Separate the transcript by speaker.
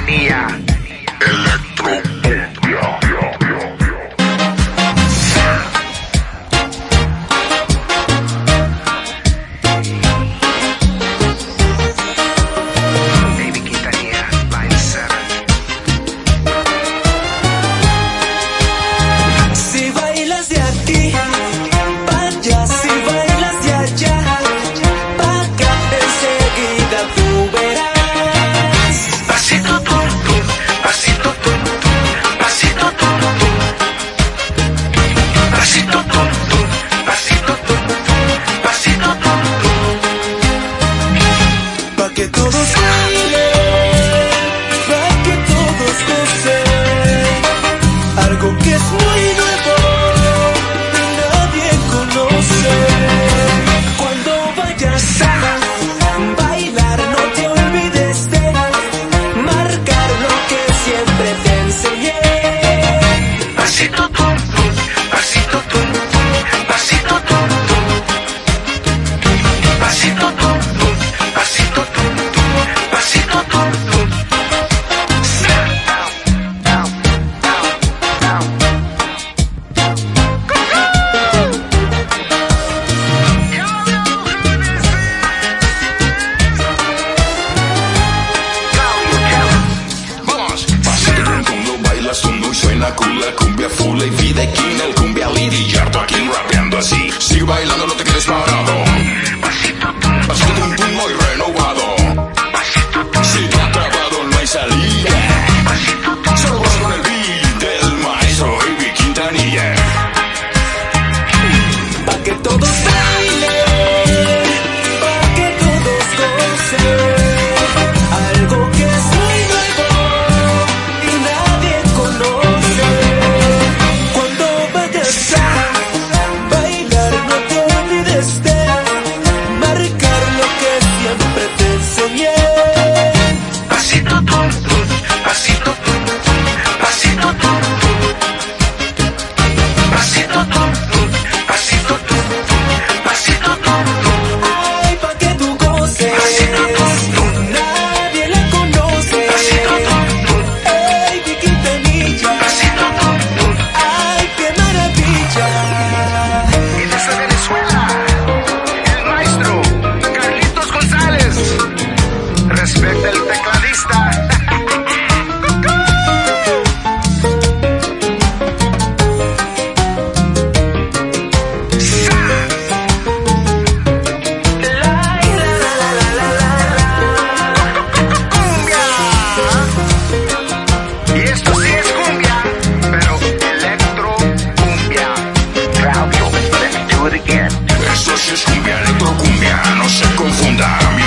Speaker 1: quintanilla. Baby Quintanilla, line 7.
Speaker 2: Si bailas de aquí pa' allá, si bailas de allá pa' acá, enseguida tú verás.
Speaker 1: Pasito tum tum, pasito tum tum, pasito tum tum, pasito tum tum, pasito tum tum, pasito tum tum.
Speaker 2: Pa' que todos bailen, pa' que todos gocen, algo que es muy nuevo y nadie conoce. Cuando vayas a bailar, no te olvides de marcar lo que siempre te enseñé.
Speaker 1: Pasito tum tum, pasito tum tum, pasito tum tum, pasito tum tum, pasito tum tum, pasito tum tum.
Speaker 3: Vamos, pasito tum tum, lo bailas tú, no suena cool, la cumbia full, y vida aquí el cumbia lidiar, tú aquí rapeando así, sigue bailando, no te quedes parado. Pasito tum tum, muy renovado, si te ha acabado no hay salida, solo vas con el beat del maestro Baby Quintanilla.
Speaker 2: Pa' que todos bailen, pa' que todos gocen, algo que es muy nuevo y nadie conoce. Cuando vayas a bailar, no te olvides de marcar lo que siempre te enseñé.
Speaker 1: Pasito tum tum, pasito tum tum, pasito tum tum, pasito tum tum, pasito tum tum, pasito tum tum.
Speaker 2: Ay, pa' que tú goces,
Speaker 1: Pasito tum tum,
Speaker 2: nadie la conoce.
Speaker 1: pasito tum tum,
Speaker 2: Ey, mi Quintanilla,
Speaker 1: pasito tum tum.
Speaker 2: ay, qué maravilla.
Speaker 1: Y desde Venezuela, el maestro Carlitos González. Respeta el tecladista. Cumbia. Y esto sí es cumbia, pero electro cumbia. Claudio, let me do it again.
Speaker 3: Eso sí es cumbia, electrocumbia, no se confunda.